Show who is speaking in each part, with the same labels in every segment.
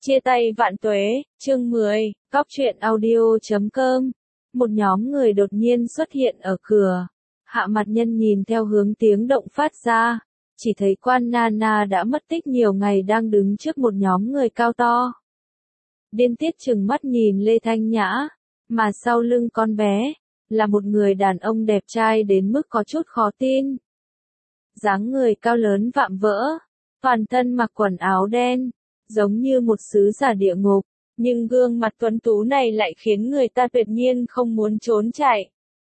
Speaker 1: Chia tay vạn tuế, chương 10, góc truyện audio.com. Một nhóm người đột nhiên xuất hiện ở cửa. Hạ Mạt Nhân nhìn theo hướng tiếng động phát ra, chỉ thấy Quan Nana đã mất tích nhiều ngày đang đứng trước một nhóm người cao to. Điên tiết trừng mắt nhìn Lê Thanh Nhã, mà sau lưng con bé, là một người đàn ông đẹp trai đến mức có chút khó tin. Dáng người cao lớn vạm vỡ, toàn thân mặc quần áo đen, giống như một sứ giả địa ngục, nhưng gương mặt tuấn tú này lại khiến người ta tuyệt nhiên không muốn trốn chạy.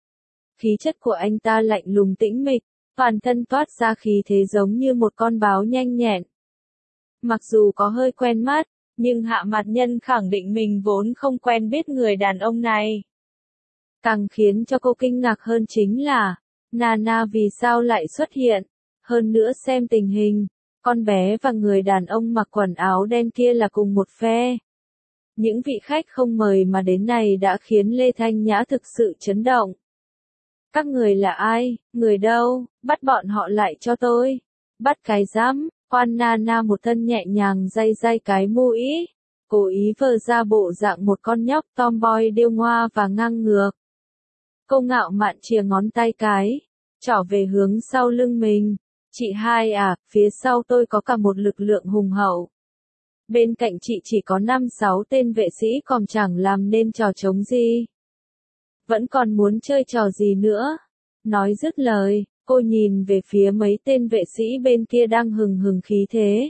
Speaker 1: Khí chất của anh ta lạnh lùng tĩnh mịch, toàn thân toát ra khí thế giống như một con báo nhanh nhẹn. Mặc dù có hơi quen mắt, nhưng Hạ Mạt Nhân khẳng định mình vốn không quen biết người đàn ông này. Càng khiến cho cô kinh ngạc hơn chính là, Nana vì sao lại xuất hiện, hơn nữa xem tình hình. Con bé và người đàn ông mặc quần áo đen kia là cùng một phe. Những vị khách không mời mà đến này đã khiến Lê Thanh Nhã thực sự chấn động. Các người là ai, người đâu, bắt bọn họ lại cho tôi. Bắt cái rắm, Quan Nana một thân nhẹ nhàng day cái mũi, cố ý vờ ra bộ dạng một con nhóc tomboy điêu ngoa và ngang ngược. Cô ngạo mạn chìa ngón tay cái, trỏ về hướng sau lưng mình. Chị hai à, phía sau tôi có cả một lực lượng hùng hậu. Bên cạnh chị chỉ có 5-6 tên vệ sĩ còn chẳng làm nên trò trống gì. Vẫn còn muốn chơi trò gì nữa. Nói dứt lời, cô nhìn về phía mấy tên vệ sĩ bên kia đang hừng hừng khí thế.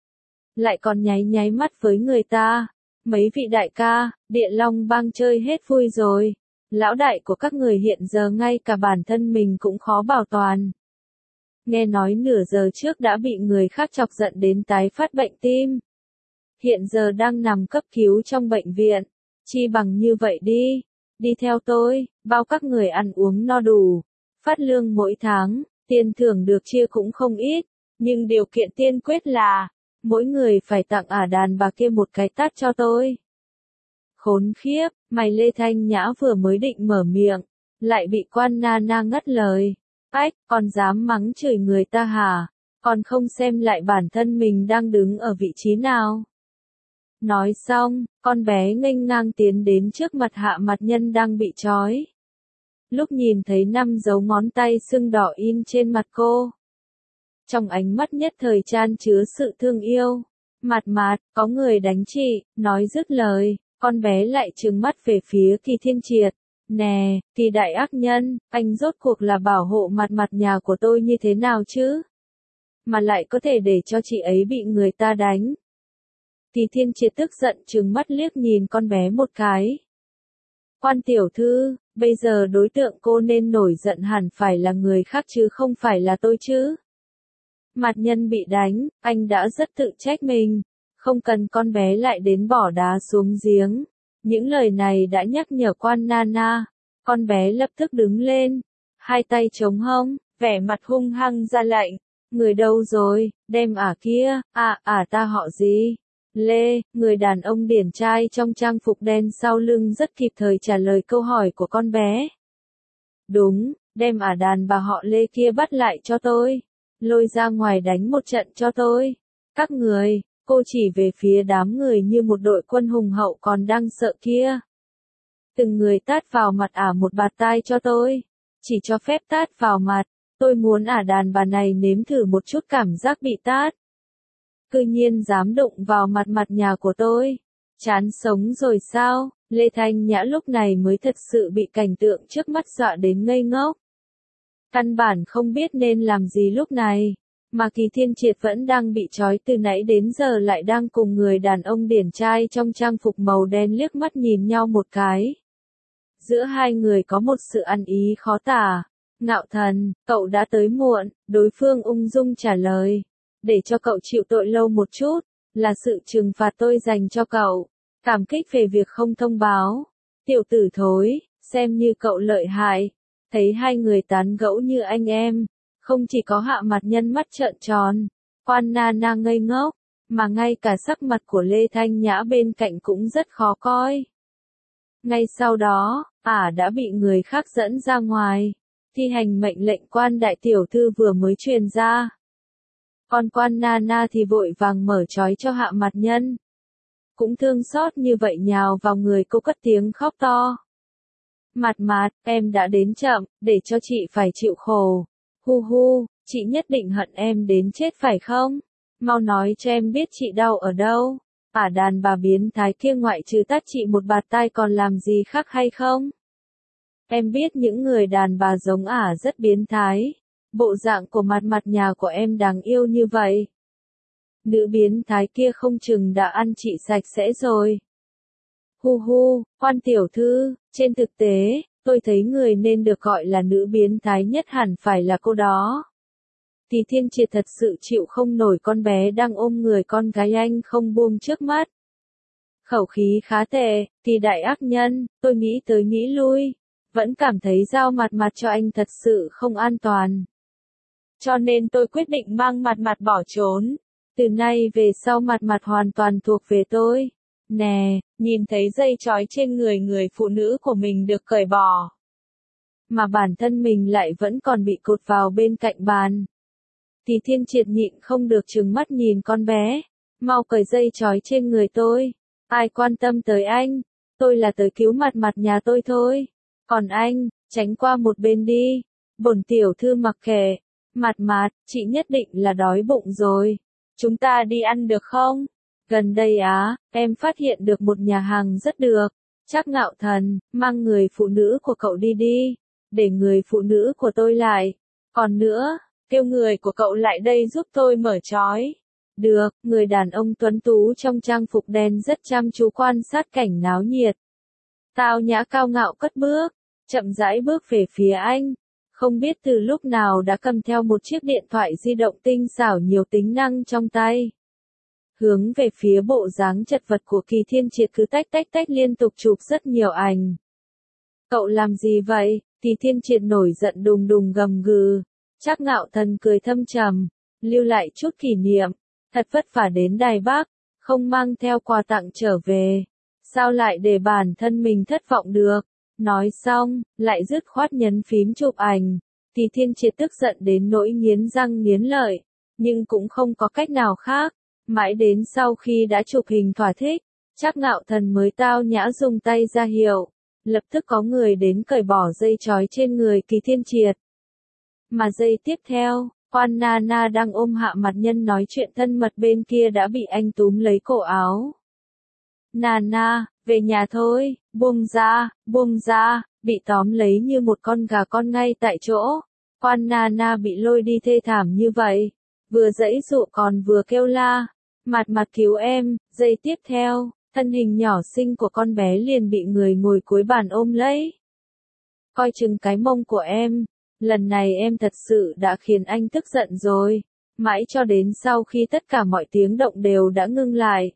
Speaker 1: Lại còn nháy mắt với người ta. Mấy vị đại ca, Địa Long Bang chơi hết vui rồi. Lão đại của các người hiện giờ ngay cả bản thân mình cũng khó bảo toàn. Nghe nói nửa giờ trước đã bị người khác chọc giận đến tái phát bệnh tim. Hiện giờ đang nằm cấp cứu trong bệnh viện. Chi bằng như vậy đi. Đi theo tôi, bao các người ăn uống no đủ. Phát lương mỗi tháng, tiền thưởng được chia cũng không ít. Nhưng điều kiện tiên quyết là, mỗi người phải tặng đàn bà kia một cái tát cho tôi. Khốn khiếp, mày Lê Thanh Nhã vừa mới định mở miệng, lại bị Quan Nana ngắt lời. Ách, còn dám mắng chửi người ta hả? Còn không xem lại bản thân mình đang đứng ở vị trí nào? Nói xong, con bé nghênh ngang tiến đến trước mặt Hạ Mạt Nhân đang bị trói. Lúc nhìn thấy 5 dấu ngón tay sưng đỏ in trên mặt cô, trong ánh mắt nhất thời chan chứa sự thương yêu. Mạt, có người đánh chị, nói dứt lời, con bé lại trừng mắt về phía Kỳ Thiên Triệt. Nè, Kỳ đại ác nhân, anh rốt cuộc là bảo hộ mặt nhà của tôi như thế nào chứ? Mà lại có thể để cho chị ấy bị người ta đánh. Kỳ Thiên Triệt tức giận trừng mắt liếc nhìn con bé một cái. Quan tiểu thư, bây giờ đối tượng cô nên nổi giận hẳn phải là người khác chứ không phải là tôi chứ. Mạt Nhân bị đánh, anh đã rất tự trách mình. Không cần con bé lại đến bỏ đá xuống giếng. Những lời này đã nhắc nhở Quan Nana. Con bé lập tức đứng lên, hai tay chống hông, vẻ mặt hung hăng ra lệnh. Người đâu rồi, đem kia, ta họ gì? Lê, người đàn ông điển trai trong trang phục đen sau lưng rất kịp thời trả lời câu hỏi của con bé. Đúng, đem đàn bà họ Lê kia bắt lại cho tôi. Lôi ra ngoài đánh một trận cho tôi. Các người, cô chỉ về phía đám người như một đội quân hùng hậu còn đang sợ kia. Từng người tát vào mặt một bạt tai cho tôi. Chỉ cho phép tát vào mặt. Tôi muốn đàn bà này nếm thử một chút cảm giác bị tát. Cư nhiên dám đụng vào mặt nhà của tôi. Chán sống rồi sao? Lê Thanh Nhã lúc này mới thật sự bị cảnh tượng trước mắt dọa đến ngây ngốc. Căn bản không biết nên làm gì lúc này. Mà Kỳ Thiên Triệt vẫn đang bị trói từ nãy đến giờ lại đang cùng người đàn ông điển trai trong trang phục màu đen liếc mắt nhìn nhau một cái. Giữa hai người có một sự ăn ý khó tả. Ngạo thần, cậu đã tới muộn, đối phương ung dung trả lời. Để cho cậu chịu tội lâu một chút, là sự trừng phạt tôi dành cho cậu. Cảm kích về việc không thông báo. Tiểu tử thối, xem như cậu lợi hại. Thấy hai người tán gẫu như anh em. Không chỉ có Hạ Mạt Nhân mắt trợn tròn, Quan Nana ngây ngốc, mà ngay cả sắc mặt của Lê Thanh Nhã bên cạnh cũng rất khó coi. Ngay sau đó, đã bị người khác dẫn ra ngoài, thi hành mệnh lệnh Quan đại tiểu thư vừa mới truyền ra. Còn Quan Nana thì vội vàng mở trói cho Hạ Mạt Nhân. cũng thương xót như vậy nhào vào người cô cất tiếng khóc to. Mạt Mạt, em đã đến chậm, để cho chị phải chịu khổ. Hu hu, chị nhất định hận em đến chết phải không? Mau nói cho em biết chị đau ở đâu. Đàn bà biến thái kia ngoại trừ tát chị một bạt tai còn làm gì khác hay không? Em biết những người đàn bà giống rất biến thái. Bộ dạng của Mạt Mạt nhà của em đáng yêu như vậy. Nữ biến thái kia không chừng đã ăn chị sạch sẽ rồi. Hu hu, Quan tiểu thư, trên thực tế, tôi thấy người nên được gọi là nữ biến thái nhất hẳn phải là cô đó. Thì Thiên Triệt thật sự chịu không nổi con bé đang ôm người con gái anh không buông trước mắt. Khẩu khí khá tệ, thì đại ác nhân, tôi nghĩ tới nghĩ lui, vẫn cảm thấy giao Mạt Mạt cho anh thật sự không an toàn. Cho nên tôi quyết định mang Mạt Mạt bỏ trốn. Từ nay về sau Mạt Mạt hoàn toàn thuộc về tôi. Nè, nhìn thấy dây trói trên người người phụ nữ của mình được cởi bỏ. Mà bản thân mình lại vẫn còn bị cột vào bên cạnh bàn. Thì Thiên Triệt nhịn không được trừng mắt nhìn con bé. Mau cởi dây trói trên người tôi. Ai quan tâm tới anh? Tôi là tới cứu Mạt Mạt nhà tôi thôi. Còn anh, tránh qua một bên đi. Bổn tiểu thư mặc kệ. Mạt Mạt, chị nhất định là đói bụng rồi. Chúng ta đi ăn được không? Gần đây em phát hiện được một nhà hàng rất được. Trác Ngạo Thần, mang người phụ nữ của cậu đi đi. Để người phụ nữ của tôi lại. Còn nữa, kêu người của cậu lại đây giúp tôi mở trói. Được, người đàn ông tuấn tú trong trang phục đen rất chăm chú quan sát cảnh náo nhiệt. Tao nhã cao ngạo cất bước, chậm rãi bước về phía anh. Không biết từ lúc nào đã cầm theo một chiếc điện thoại di động tinh xảo nhiều tính năng trong tay. Hướng về phía bộ dáng chật vật của Kỳ Thiên Triệt cứ tách liên tục chụp rất nhiều ảnh. Cậu làm gì vậy? Kỳ Thiên Triệt nổi giận đùng đùng gầm gừ. Trác Ngạo Thần cười thâm trầm, lưu lại chút kỷ niệm. Thật vất vả đến Đài Bắc, không mang theo quà tặng trở về. Sao lại để bản thân mình thất vọng được? Nói xong, lại dứt khoát nhấn phím chụp ảnh. Thì Thiên Triệt tức giận đến nỗi nghiến răng nghiến lợi, nhưng cũng không có cách nào khác. Mãi đến sau khi đã chụp hình thỏa thích, Trác Ngạo Thần mới tao nhã dùng tay ra hiệu. Lập tức có người đến cởi bỏ dây trói trên người Kỳ Thiên Triệt. Mà giây tiếp theo, Quan Nana đang ôm Hạ Mặt Nhân nói chuyện thân mật bên kia đã bị anh túm lấy cổ áo. Nana, về nhà thôi, buông ra, bị tóm lấy như một con gà con ngay tại chỗ. Quan Nana bị lôi đi thê thảm như vậy, vừa giãy giụa còn vừa kêu la, Mạt Mạt cứu em. Giây tiếp theo, thân hình nhỏ xinh của con bé liền bị người ngồi cuối bàn ôm lấy. Coi chừng cái mông của em. Lần này em thật sự đã khiến anh tức giận rồi. Mãi cho đến sau khi tất cả mọi tiếng động đều đã ngưng lại.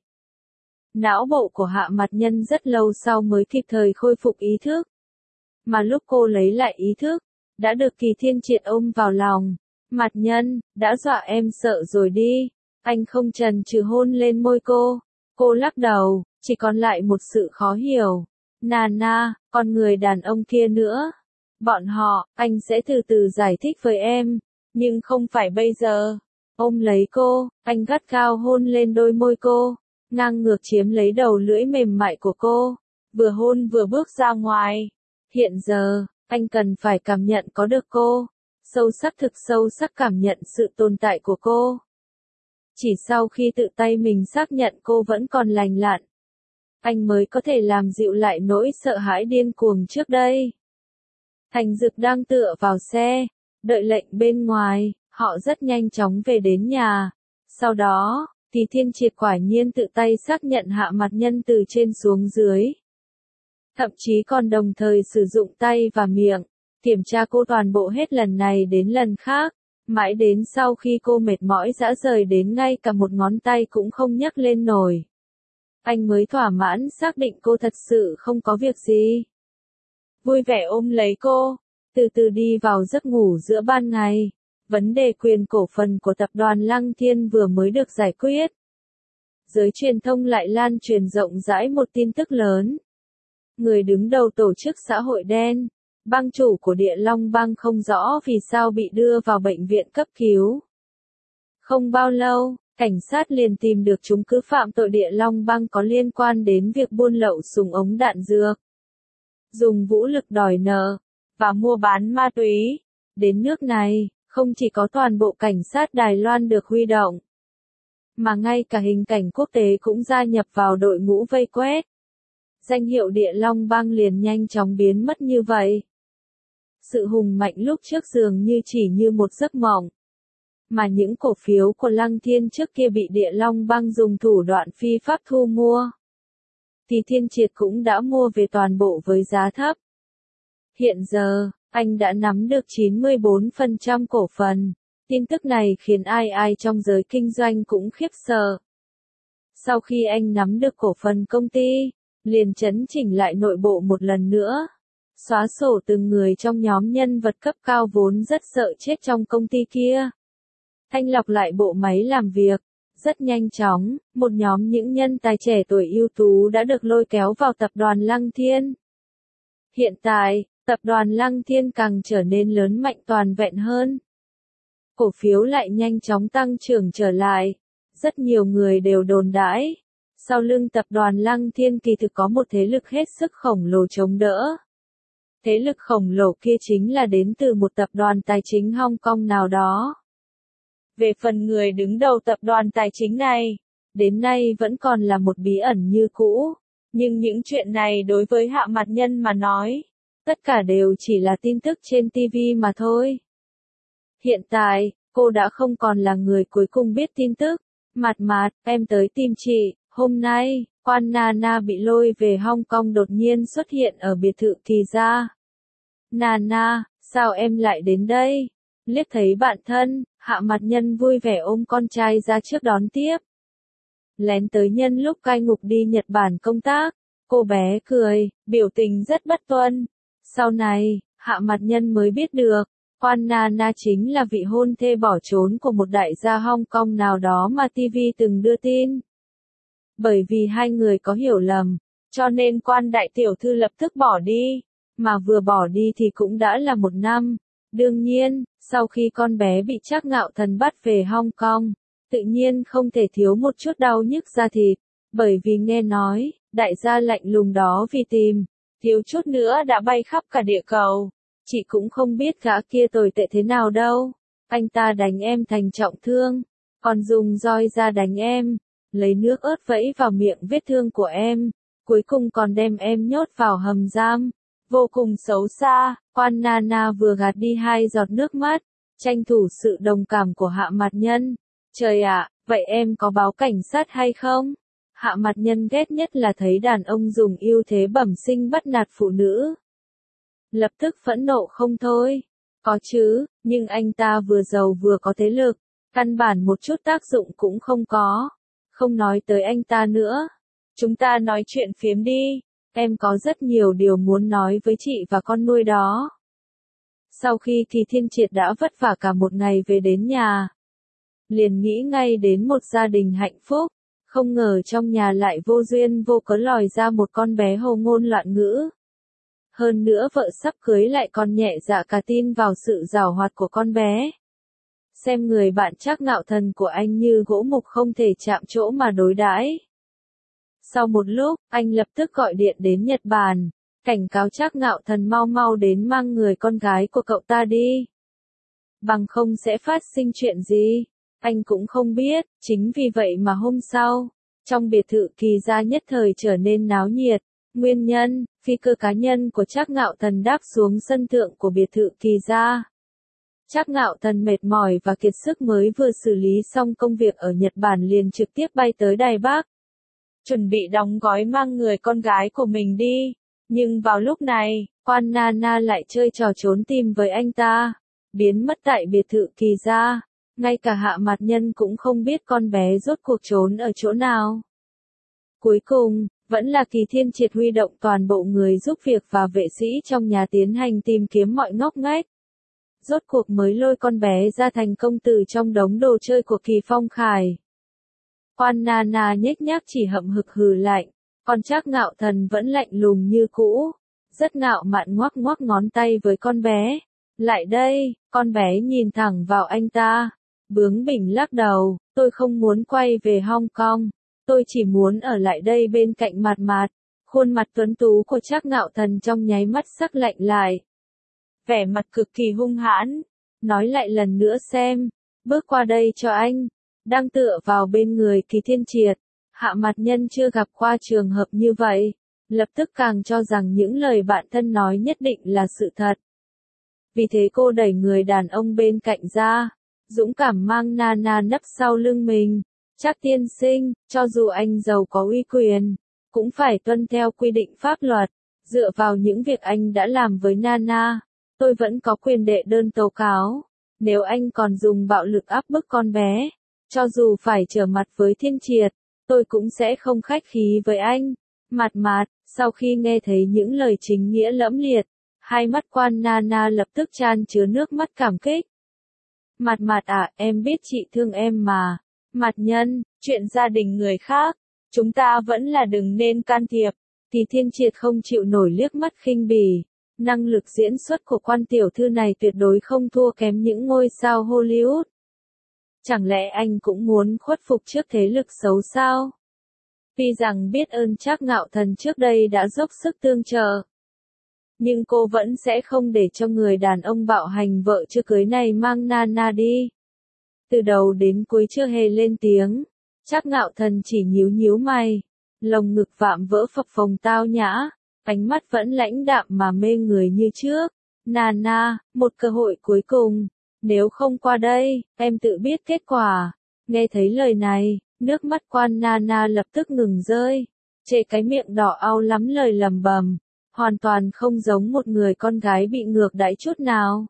Speaker 1: Não bộ của Hạ Mặt Nhân rất lâu sau mới kịp thời khôi phục ý thức. Mà lúc cô lấy lại ý thức, đã được Kỳ Thiên Triệt ôm vào lòng. Mặt Nhân, đã dọa em sợ rồi đi. Anh không chần chừ hôn lên môi cô. Cô lắc đầu, chỉ còn lại một sự khó hiểu. Nana, còn người đàn ông kia nữa. Bọn họ, anh sẽ từ từ giải thích với em. Nhưng không phải bây giờ. Ôm lấy cô, anh gắt gao hôn lên đôi môi cô. Ngang ngược chiếm lấy đầu lưỡi mềm mại của cô. Vừa hôn vừa bước ra ngoài. Hiện giờ, anh cần phải cảm nhận có được cô. Thực sâu sắc cảm nhận sự tồn tại của cô. Chỉ sau khi tự tay mình xác nhận cô vẫn còn lành lặn, anh mới có thể làm dịu lại nỗi sợ hãi điên cuồng trước đây. Thành Dực đang tựa vào xe, đợi lệnh bên ngoài, họ rất nhanh chóng về đến nhà. Sau đó, thì Thiên Triệt quả nhiên tự tay xác nhận Hạ Mặt Nhân từ trên xuống dưới. Thậm chí còn đồng thời sử dụng tay và miệng, kiểm tra cô toàn bộ hết lần này đến lần khác. Mãi đến sau khi cô mệt mỏi rã rời đến ngay cả một ngón tay cũng không nhấc lên nổi, anh mới thỏa mãn xác định cô thật sự không có việc gì. Vui vẻ ôm lấy cô, từ từ đi vào giấc ngủ giữa ban ngày. Vấn đề quyền cổ phần của tập đoàn Lăng Thiên vừa mới được giải quyết. Giới truyền thông lại lan truyền rộng rãi một tin tức lớn. Người đứng đầu tổ chức xã hội đen, bang chủ của Địa Long bang không rõ vì sao bị đưa vào bệnh viện cấp cứu. Không bao lâu, cảnh sát liền tìm được chúng cứ phạm tội Địa Long Băng có liên quan đến việc buôn lậu súng ống đạn dược, dùng vũ lực đòi nợ, và mua bán ma túy. Đến nước này, không chỉ có toàn bộ cảnh sát Đài Loan được huy động, mà ngay cả hình cảnh quốc tế cũng gia nhập vào đội ngũ vây quét. Danh hiệu Địa Long Băng liền nhanh chóng biến mất như vậy. Sự hùng mạnh lúc trước dường như chỉ như một giấc mộng. Mà những cổ phiếu của Lăng Thiên trước kia bị Địa Long Băng dùng thủ đoạn phi pháp thu mua, thì Thiên Triệt cũng đã mua về toàn bộ với giá thấp. Hiện giờ, anh đã nắm được 94% cổ phần. Tin tức này khiến ai trong giới kinh doanh cũng khiếp sợ. Sau khi anh nắm được cổ phần công ty, liền chấn chỉnh lại nội bộ một lần nữa. Xóa sổ từng người trong nhóm nhân vật cấp cao vốn rất sợ chết trong công ty kia. Thanh lọc lại bộ máy làm việc. Rất nhanh chóng, một nhóm những nhân tài trẻ tuổi ưu tú đã được lôi kéo vào tập đoàn Lăng Thiên. Hiện tại, tập đoàn Lăng Thiên càng trở nên lớn mạnh toàn vẹn hơn. Cổ phiếu lại nhanh chóng tăng trưởng trở lại. Rất nhiều người đều đồn đãi. Sau lưng tập đoàn Lăng Thiên kỳ thực có một thế lực hết sức khổng lồ chống đỡ. Thế lực khổng lồ kia chính là đến từ một tập đoàn tài chính Hong Kong nào đó. Về phần người đứng đầu tập đoàn tài chính này, đến nay vẫn còn là một bí ẩn như cũ. Nhưng những chuyện này đối với Hạ Mạt Nhân mà nói, tất cả đều chỉ là tin tức trên TV mà thôi. Hiện tại, cô đã không còn là người cuối cùng biết tin tức. Mạt Mạt, em tới tìm chị. Hôm nay, Quan Nana bị lôi về Hong Kong đột nhiên xuất hiện ở biệt thự Kỳ gia. Nana, sao em lại đến đây? Liếc thấy bạn thân, Hạ Mạt Nhân vui vẻ ôm con trai ra trước đón tiếp. Lén tới nhân lúc cai ngục đi Nhật Bản công tác, cô bé cười, biểu tình rất bất tuân. Sau này, Hạ Mạt Nhân mới biết được, Quan Nana chính là vị hôn thê bỏ trốn của một đại gia Hong Kong nào đó mà TV từng đưa tin. Bởi vì hai người có hiểu lầm, cho nên Quan đại tiểu thư lập tức bỏ đi, mà vừa bỏ đi thì cũng đã là 1 năm. Đương nhiên, sau khi con bé bị Trác Ngạo Thần bắt về Hong Kong, tự nhiên không thể thiếu một chút đau nhức da thịt, bởi vì nghe nói, đại gia lạnh lùng đó vì tìm, thiếu chút nữa đã bay khắp cả địa cầu. Chị cũng không biết gã kia tồi tệ thế nào đâu. Anh ta đánh em thành trọng thương, còn dùng roi ra đánh em, lấy nước ớt vẫy vào miệng vết thương của em, cuối cùng còn đem em nhốt vào hầm giam. Vô cùng xấu xa. Quan Nana vừa gạt đi 2 giọt nước mắt, tranh thủ sự đồng cảm của Hạ Mạt Nhân. Trời ạ, vậy em có báo cảnh sát hay không? Hạ Mạt Nhân ghét nhất là thấy đàn ông dùng ưu thế bẩm sinh bắt nạt phụ nữ. Lập tức phẫn nộ không thôi. Có chứ, nhưng anh ta vừa giàu vừa có thế lực, căn bản một chút tác dụng cũng không có. Không nói tới anh ta nữa. Chúng ta nói chuyện phiếm đi. Em có rất nhiều điều muốn nói với chị và con nuôi đó. Sau khi thì Thiên Triệt đã vất vả cả một ngày về đến nhà, liền nghĩ ngay đến một gia đình hạnh phúc, không ngờ trong nhà lại vô duyên vô cớ lòi ra một con bé hồ ngôn loạn ngữ. Hơn nữa vợ sắp cưới lại còn nhẹ dạ cả tin vào sự giảo hoạt của con bé. Xem người bạn Trác Ngạo Thần của anh như gỗ mục không thể chạm trổ mà đối đãi. Sau một lúc, anh lập tức gọi điện đến Nhật Bản, cảnh cáo Trác Ngạo Thần mau mau đến mang người con gái của cậu ta đi. Bằng không sẽ phát sinh chuyện gì, anh cũng không biết. Chính vì vậy mà hôm sau, trong biệt thự Kỳ gia nhất thời trở nên náo nhiệt. Nguyên nhân, phi cơ cá nhân của Trác Ngạo Thần đáp xuống sân thượng của biệt thự Kỳ gia. Trác Ngạo Thần mệt mỏi và kiệt sức mới vừa xử lý xong công việc ở Nhật Bản liền trực tiếp bay tới Đài Bắc. Chuẩn bị đóng gói mang người con gái của mình đi. Nhưng vào lúc này, Quan Nana lại chơi trò trốn tìm với anh ta, biến mất tại biệt thự Kỳ gia. Ngay cả Hạ Mạt Nhân cũng không biết con bé rốt cuộc trốn ở chỗ nào. Cuối cùng, vẫn là Kỳ Thiên Triệt huy động toàn bộ người giúp việc và vệ sĩ trong nhà tiến hành tìm kiếm mọi ngóc ngách. Rốt cuộc mới lôi con bé ra thành công từ trong đống đồ chơi của Kỳ Phong Khải. Quan Nana nhếch nhác chỉ hậm hực hừ lạnh, còn Trác Ngạo Thần vẫn lạnh lùng như cũ, rất ngạo mạn ngoắc ngoắc ngón tay với con bé. Lại đây, con bé nhìn thẳng vào anh ta, Bướng bỉnh lắc đầu, tôi không muốn quay về Hong Kong, tôi chỉ muốn ở lại đây bên cạnh Mạt Mạt. Khuôn mặt tuấn tú của Trác Ngạo Thần trong nháy mắt sắc lạnh lại. Vẻ mặt cực kỳ hung hãn, nói lại lần nữa xem, bước qua đây cho anh. Đang tựa vào bên người Kỳ Thiên Triệt, Hạ Mạt Nhân chưa gặp qua trường hợp như vậy, lập tức càng cho rằng những lời bạn thân nói nhất định là sự thật. Vì thế cô đẩy người đàn ông bên cạnh ra, dũng cảm mang Nana nấp sau lưng mình. Trác tiên sinh, cho dù anh giàu có uy quyền, cũng phải tuân theo quy định pháp luật. Dựa vào những việc anh đã làm với Nana, tôi vẫn có quyền đệ đơn tố cáo. Nếu anh còn dùng bạo lực áp bức con bé, cho dù phải trở mặt với Thiên Triệt, tôi cũng sẽ không khách khí với anh. Mạt Mạt, sau khi nghe thấy những lời chính nghĩa lẫm liệt, hai mắt quan Nana lập tức chan chứa nước mắt cảm kích. Mạt Mạt à, em biết chị thương em mà. Mạt Nhân, chuyện gia đình người khác, chúng ta vẫn là đừng nên can thiệp. Thì Thiên Triệt không chịu nổi liếc mắt khinh bỉ. Năng lực diễn xuất của quan tiểu thư này tuyệt đối không thua kém những ngôi sao Hollywood. Chẳng lẽ anh cũng muốn khuất phục trước thế lực xấu sao? Tuy rằng biết ơn Trác Ngạo Thần trước đây đã dốc sức tương trợ, nhưng cô vẫn sẽ không để cho người đàn ông bạo hành vợ chưa cưới này mang Nana đi. Từ đầu đến cuối chưa hề lên tiếng, Trác Ngạo Thần chỉ nhíu nhíu mày, lồng ngực vạm vỡ phập phồng tao nhã, ánh mắt vẫn lãnh đạm mà mê người như trước. Nana, một cơ hội cuối cùng, nếu không qua đây, em tự biết kết quả. Nghe thấy lời này, nước mắt quan Nana lập tức ngừng rơi, chệ cái miệng đỏ au lắm lời lầm bầm, hoàn toàn không giống một người con gái bị ngược đãi chút nào.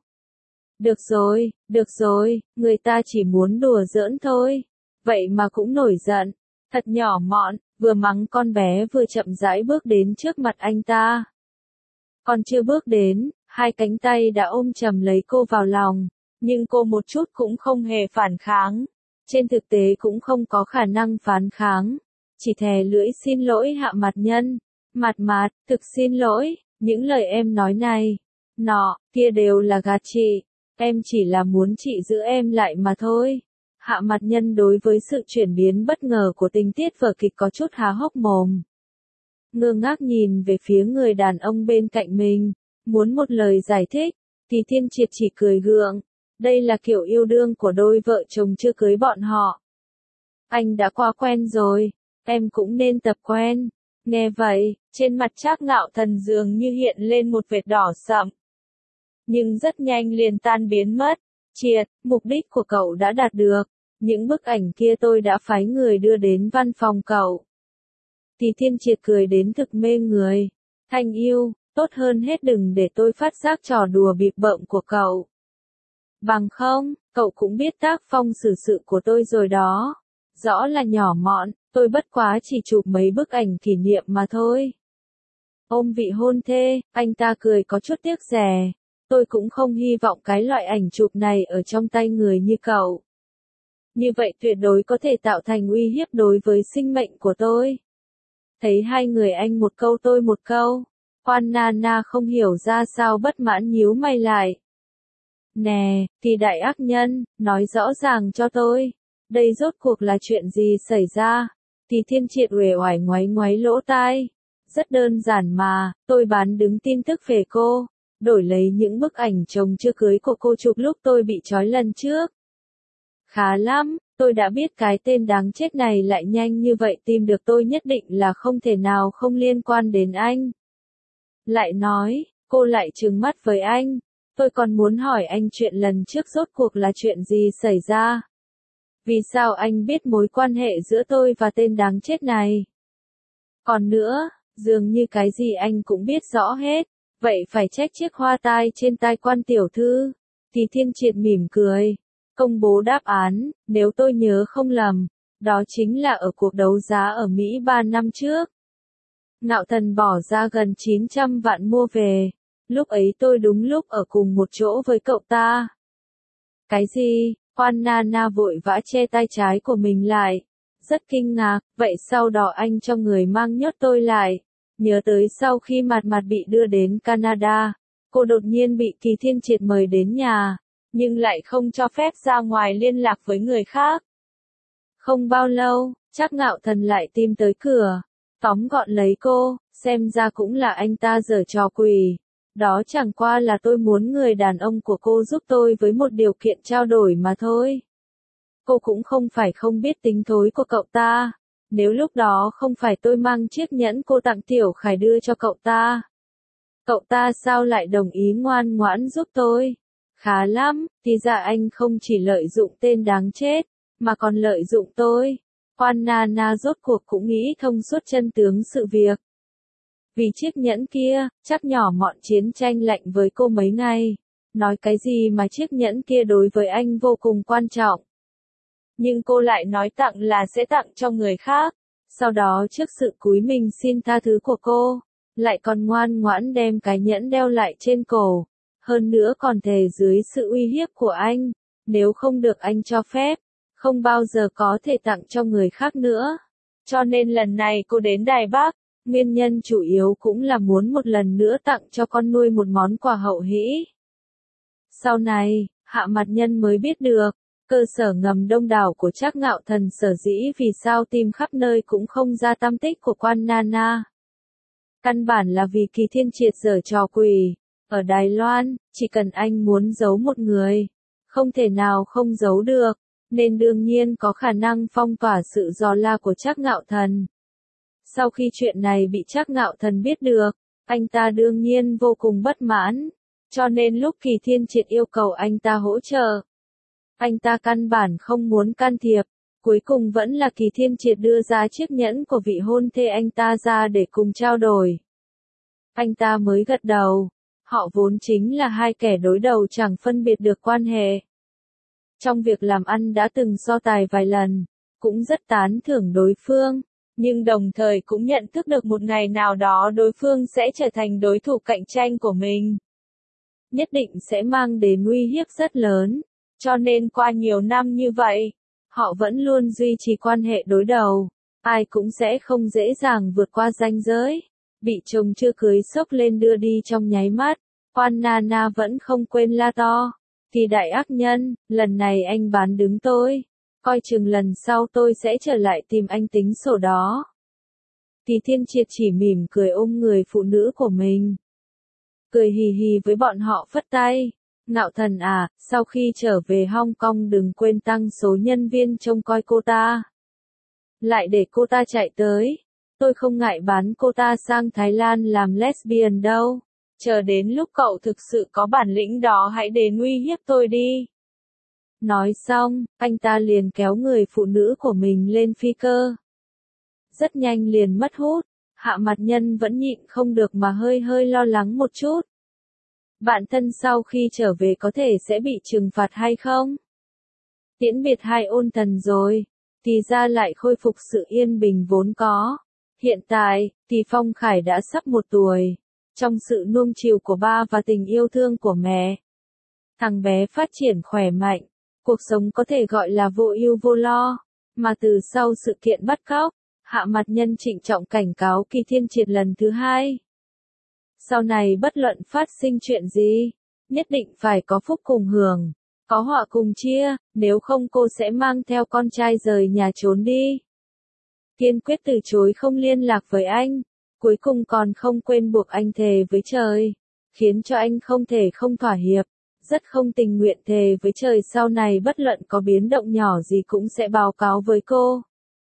Speaker 1: Được rồi, người ta chỉ muốn đùa giỡn thôi, vậy mà cũng nổi giận, thật nhỏ mọn, vừa mắng con bé vừa chậm rãi bước đến trước mặt anh ta. Còn chưa bước đến, hai cánh tay đã ôm chầm lấy cô vào lòng, nhưng cô một chút cũng không hề phản kháng. Trên thực tế cũng không có khả năng phản kháng, chỉ thè lưỡi xin lỗi Hạ Mạt Nhân. Mạt Mạt, thực xin lỗi, những lời em nói này, nọ, kia đều là gạt chị, em chỉ là muốn chị giữ em lại mà thôi. Hạ Mạt Nhân đối với sự chuyển biến bất ngờ của tình tiết vở kịch có chút há hốc mồm. Ngơ ngác nhìn về phía người đàn ông bên cạnh mình, muốn một lời giải thích, thì Thiên Triệt chỉ cười gượng. Đây là kiểu yêu đương của đôi vợ chồng chưa cưới bọn họ. Anh đã quá quen rồi, em cũng nên tập quen. Nghe vậy, trên mặt Trác Ngạo Thần dường như hiện lên một vệt đỏ sậm. Nhưng rất nhanh liền tan biến mất. Triệt, mục đích của cậu đã đạt được. Những bức ảnh kia tôi đã phái người đưa đến văn phòng cậu. Thì Thiên Triệt cười đến thực mê người. Thanh yêu, tốt hơn hết đừng để tôi phát giác trò đùa bịp bợm của cậu. Bằng không, cậu cũng biết tác phong xử sự của tôi rồi đó. Rõ là nhỏ mọn, tôi bất quá chỉ chụp mấy bức ảnh kỷ niệm mà thôi. Ôm vị hôn thê, anh ta cười có chút tiếc rẻ. Tôi cũng không hy vọng cái loại ảnh chụp này ở trong tay người như cậu. Như vậy tuyệt đối có thể tạo thành uy hiếp đối với sinh mệnh của tôi. Thấy hai người anh một câu tôi một câu, Quan Nana không hiểu ra sao bất mãn nhíu mày lại. Nè, thì đại ác nhân, nói rõ ràng cho tôi, đây rốt cuộc là chuyện gì xảy ra? Thì Thiên Triệt uể oải ngoáy ngoáy lỗ tai. Rất đơn giản mà, tôi bán đứng tin tức về cô, đổi lấy những bức ảnh chồng chưa cưới của cô chụp lúc tôi bị trói lần trước. Khá lắm, tôi đã biết cái tên đáng chết này lại nhanh như vậy tìm được tôi nhất định là không thể nào không liên quan đến anh. Lại nói, cô lại trừng mắt với anh. Tôi còn muốn hỏi anh chuyện lần trước rốt cuộc là chuyện gì xảy ra? Vì sao anh biết mối quan hệ giữa tôi và tên đáng chết này? Còn nữa, dường như cái gì anh cũng biết rõ hết, vậy phải trách chiếc hoa tai trên tai quan tiểu thư. Thì Thiên Triệt mỉm cười, công bố đáp án, nếu tôi nhớ không lầm, đó chính là ở cuộc đấu giá ở Mỹ 3 năm trước. Ngạo Thần bỏ ra gần 900 vạn mua về. Lúc ấy tôi đúng lúc ở cùng một chỗ với cậu ta. Cái gì? Quan Nana vội vã che tay trái của mình lại. Rất kinh ngạc, vậy sau đó anh cho người mang nhốt tôi lại. Nhớ tới sau khi Mạt Mạt bị đưa đến Canada, cô đột nhiên bị Kỳ Thiên Triệt mời đến nhà. nhưng lại không cho phép ra ngoài liên lạc với người khác. Không bao lâu, Trác Ngạo Thần lại tìm tới cửa, tóm gọn lấy cô, xem ra cũng là anh ta giở trò quỷ. Đó chẳng qua là tôi muốn người đàn ông của cô giúp tôi với một điều kiện trao đổi mà thôi. Cô cũng không phải không biết tính thối của cậu ta. Nếu lúc đó không phải tôi mang chiếc nhẫn cô tặng Tiểu Khải đưa cho cậu ta sao lại đồng ý ngoan ngoãn giúp tôi? Khá lắm, thì ra anh không chỉ lợi dụng tên đáng chết, mà còn lợi dụng tôi. Quan Nana rốt cuộc cũng nghĩ thông suốt chân tướng sự việc. Vì chiếc nhẫn kia, chắc nhỏ mọn chiến tranh lạnh với cô mấy ngày. Nói cái gì mà chiếc nhẫn kia đối với anh vô cùng quan trọng. Nhưng cô lại nói tặng là sẽ tặng cho người khác. Sau đó trước sự cúi mình xin tha thứ của cô, lại còn ngoan ngoãn đem cái nhẫn đeo lại trên cổ. Hơn nữa còn thề dưới sự uy hiếp của anh, nếu không được anh cho phép, không bao giờ có thể tặng cho người khác nữa. Cho nên lần này cô đến Đài Bắc, nguyên nhân chủ yếu cũng là muốn một lần nữa tặng cho con nuôi một món quà hậu hĩ. Sau này, Hạ Mặt Nhân mới biết được, cơ sở ngầm đông đảo của Trác Ngạo Thần sở dĩ vì sao tìm khắp nơi cũng không ra tăm tích của Quan Nana. Căn bản là vì Kỳ Thiên Triệt giở trò quỷ. Ở Đài Loan, chỉ cần anh muốn giấu một người, không thể nào không giấu được, nên đương nhiên có khả năng phong tỏa sự dò la của Trác Ngạo Thần. Sau khi chuyện này bị Trác Ngạo Thần biết được, anh ta đương nhiên vô cùng bất mãn, cho nên lúc Kỳ Thiên Triệt yêu cầu anh ta hỗ trợ, anh ta căn bản không muốn can thiệp, cuối cùng vẫn là Kỳ Thiên Triệt đưa ra chiếc nhẫn của vị hôn thê anh ta ra để cùng trao đổi. Anh ta mới gật đầu, họ vốn chính là hai kẻ đối đầu chẳng phân biệt được quan hệ. Trong việc làm ăn đã từng so tài vài lần, cũng rất tán thưởng đối phương, nhưng đồng thời cũng nhận thức được một ngày nào đó đối phương sẽ trở thành đối thủ cạnh tranh của mình. Nhất định sẽ mang đến uy hiếp rất lớn, cho nên qua nhiều năm như vậy, họ vẫn luôn duy trì quan hệ đối đầu, ai cũng sẽ không dễ dàng vượt qua ranh giới. Bị chồng chưa cưới xốc lên đưa đi trong nháy mắt, Quan Nana vẫn không quên la to. Thì đại ác nhân, lần này anh bán đứng tôi, coi chừng lần sau tôi sẽ trở lại tìm anh tính sổ đó. Kỳ Thiên Triệt chỉ mỉm cười ôm người phụ nữ của mình, cười hì hì với bọn họ phất tay. Ngạo Thần à, sau khi trở về Hong Kong đừng quên tăng số nhân viên trông coi cô ta. Lại để cô ta chạy tới. Tôi không ngại bán cô ta sang Thái Lan làm lesbian đâu. Chờ đến lúc cậu thực sự có bản lĩnh đó hãy đến uy hiếp tôi đi. Nói xong, anh ta liền kéo người phụ nữ của mình lên phi cơ. Rất nhanh liền mất hút, Hạ Mặt Nhân vẫn nhịn không được mà hơi hơi lo lắng một chút. Bạn thân sau khi trở về có thể sẽ bị trừng phạt hay không? Tiễn biệt hai ôn thần rồi, thì ra lại khôi phục sự yên bình vốn có. Hiện tại, thì Phong Khải đã sắp 1 tuổi. Trong sự nuông chiều của ba và tình yêu thương của mẹ, thằng bé phát triển khỏe mạnh, cuộc sống có thể gọi là vô ưu vô lo. Mà từ sau sự kiện bắt cóc, Hạ Mặt Nhân trịnh trọng cảnh cáo Kỳ Thiên Triệt lần thứ 2. Sau này bất luận phát sinh chuyện gì, nhất định phải có phúc cùng hưởng, có họa cùng chia, nếu không cô sẽ mang theo con trai rời nhà trốn đi. Kiên quyết từ chối không liên lạc với anh, cuối cùng còn không quên buộc anh thề với trời, khiến cho anh không thể không thỏa hiệp, rất không tình nguyện thề với trời sau này bất luận có biến động nhỏ gì cũng sẽ báo cáo với cô.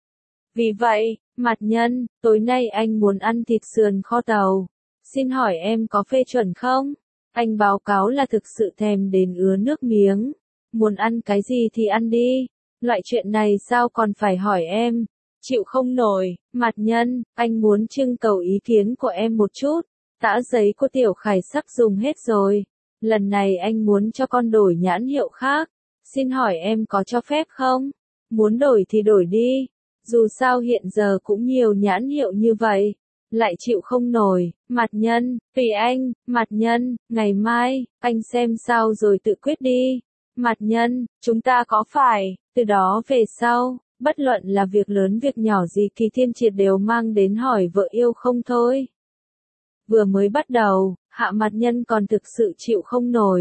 Speaker 1: Vì vậy, Mặt Nhân, tối nay anh muốn ăn thịt sườn kho tàu, xin hỏi em có phê chuẩn không? Anh báo cáo là thực sự thèm đến ứa nước miếng, muốn ăn cái gì thì ăn đi, loại chuyện này sao còn phải hỏi em? Chịu không nổi. Mặt Nhân, anh muốn trưng cầu ý kiến của em một chút. Tã giấy của Tiểu Khải sắp dùng hết rồi. Lần này anh muốn cho con đổi nhãn hiệu khác. Xin hỏi em có cho phép không? Muốn đổi thì đổi đi. Dù sao hiện giờ cũng nhiều nhãn hiệu như vậy. Lại chịu không nổi. Mặt Nhân, tùy anh. Mặt Nhân, ngày mai, anh xem sao rồi tự quyết đi. Mặt Nhân, chúng ta có phải, từ đó về sau, bất luận là việc lớn việc nhỏ gì Kỳ Thiên Triệt đều mang đến hỏi vợ yêu không thôi. Vừa mới bắt đầu, Hạ Mặt Nhân còn thực sự chịu không nổi,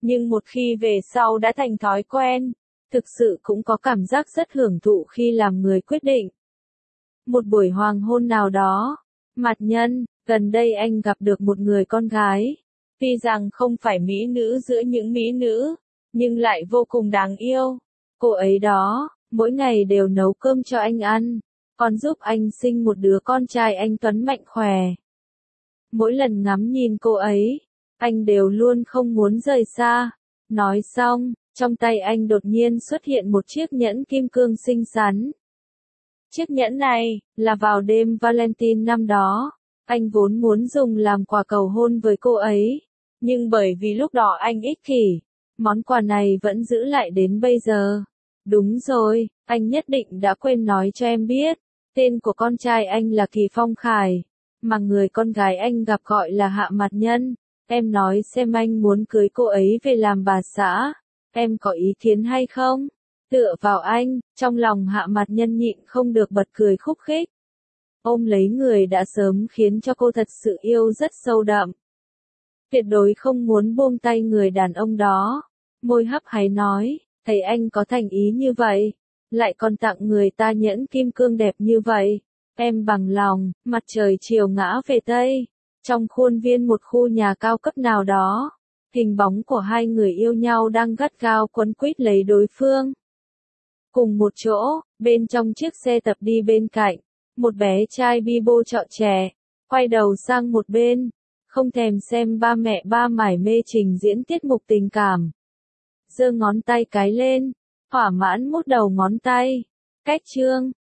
Speaker 1: Nhưng một khi về sau đã thành thói quen, thực sự cũng có cảm giác rất hưởng thụ khi làm người quyết định. Một buổi hoàng hôn nào đó, Mạt Nhân, gần đây anh gặp được một người con gái. Tuy rằng không phải mỹ nữ giữa những mỹ nữ, nhưng lại vô cùng đáng yêu. Cô ấy đó, mỗi ngày đều nấu cơm cho anh ăn, còn giúp anh sinh một đứa con trai anh tuấn mạnh khỏe. Mỗi lần ngắm nhìn cô ấy, anh đều luôn không muốn rời xa. Nói xong, trong tay anh đột nhiên xuất hiện một chiếc nhẫn kim cương xinh xắn. Chiếc nhẫn này, là vào đêm Valentine năm đó, anh vốn muốn dùng làm quà cầu hôn với cô ấy. Nhưng bởi vì lúc đó anh ích kỷ, món quà này vẫn giữ lại đến bây giờ. Đúng rồi, anh nhất định đã quên nói cho em biết, tên của con trai anh là Kỳ Phong Khải, mà người con gái anh gặp gọi là Hạ Mạt Nhân. Em nói xem anh muốn cưới cô ấy về làm bà xã, em có ý kiến hay không? Tựa vào anh, trong lòng Hạ Mạt Nhân nhịn không được bật cười khúc khích. Ôm lấy người đã sớm khiến cho cô thật sự yêu rất sâu đậm. Tuyệt đối không muốn buông tay người đàn ông đó. Môi hấp háy nói, thấy anh có thành ý như vậy, lại còn tặng người ta nhẫn kim cương đẹp như vậy. Em bằng lòng. Mặt trời chiều ngã về Tây. Trong khuôn viên một khu nhà cao cấp nào đó, hình bóng của hai người yêu nhau đang gắt gao quấn quýt lấy đối phương. Cùng một chỗ, bên trong chiếc xe tập đi bên cạnh, một bé trai bi bô trọ trẻ, quay đầu sang một bên, không thèm xem ba mẹ ba mải mê trình diễn tiết mục tình cảm. Giơ ngón tay cái lên, thỏa mãn mút đầu ngón tay. Cách chương